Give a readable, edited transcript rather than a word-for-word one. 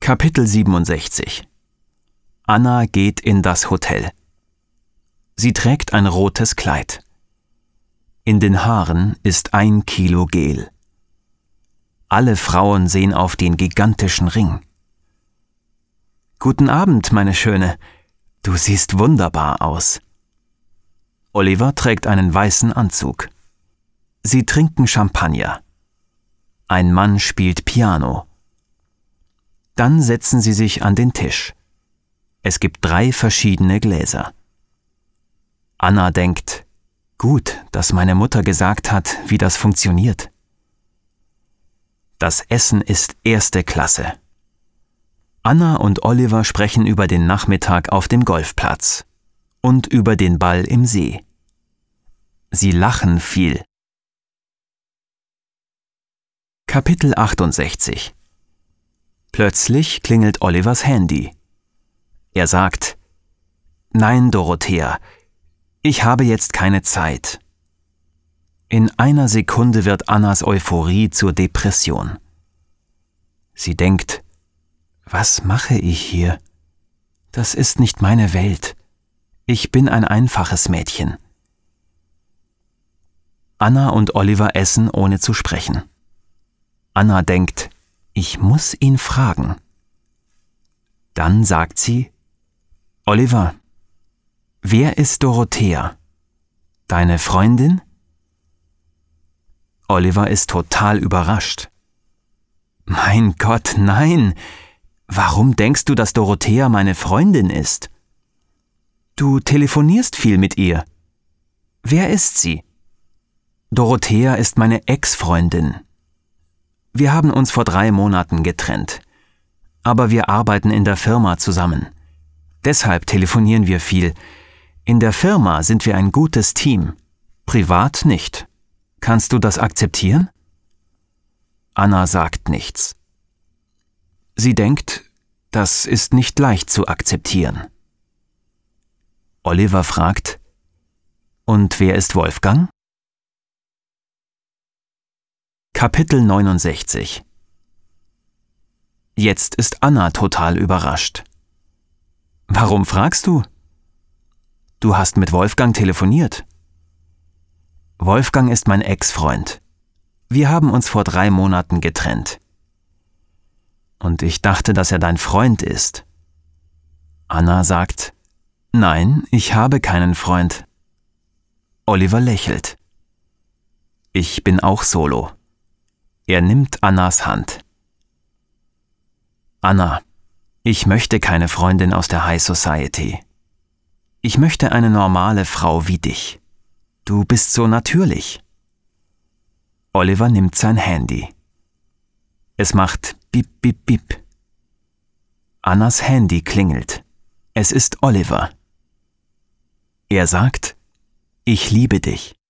Kapitel 67. Anna geht in das Hotel. Sie trägt ein rotes Kleid. In den Haaren ist 1 Kilo Gel. Alle Frauen sehen auf den gigantischen Ring. »Guten Abend, meine Schöne. Du siehst wunderbar aus.« Oliver trägt einen weißen Anzug. Sie trinken Champagner. Ein Mann spielt Piano. Dann setzen sie sich an den Tisch. Es gibt 3 verschiedene Gläser. Anna denkt, gut, dass meine Mutter gesagt hat, wie das funktioniert. Das Essen ist erste Klasse. Anna und Oliver sprechen über den Nachmittag auf dem Golfplatz und über den Ball im See. Sie lachen viel. Kapitel 68. Plötzlich klingelt Olivers Handy. Er sagt, »Nein, Dorothea, ich habe jetzt keine Zeit.« In einer Sekunde wird Annas Euphorie zur Depression. Sie denkt, was mache ich hier? Das ist nicht meine Welt. Ich bin ein einfaches Mädchen. Anna und Oliver essen, ohne zu sprechen. Anna denkt, ich muss ihn fragen. Dann sagt sie, »Oliver, wer ist Dorothea? Deine Freundin?« Oliver ist total überrascht. »Mein Gott, nein! Warum denkst du, dass Dorothea meine Freundin ist? Du telefonierst viel mit ihr. Wer ist sie?« »Dorothea ist meine Ex-Freundin. Wir haben uns vor 3 Monaten getrennt. Aber wir arbeiten in der Firma zusammen. Deshalb telefonieren wir viel. In der Firma sind wir ein gutes Team. Privat nicht. Kannst du das akzeptieren?« Anna sagt nichts. Sie denkt, das ist nicht leicht zu akzeptieren. Oliver fragt, »Und wer ist Wolfgang?« Kapitel 69. Jetzt ist Anna total überrascht. »Warum fragst du?« »Du hast mit Wolfgang telefoniert.« »Wolfgang ist mein Ex-Freund. Wir haben uns vor 3 Monaten getrennt.« »Und ich dachte, dass er dein Freund ist.« Anna sagt, »Nein, ich habe keinen Freund.« Oliver lächelt. »Ich bin auch solo.« Er nimmt Annas Hand. »Anna, ich möchte keine Freundin aus der High Society. Ich möchte eine normale Frau wie dich. Du bist so natürlich.« Oliver nimmt sein Handy. Es macht bip, bip, bip. Annas Handy klingelt. Es ist Oliver. Er sagt, »Ich liebe dich.«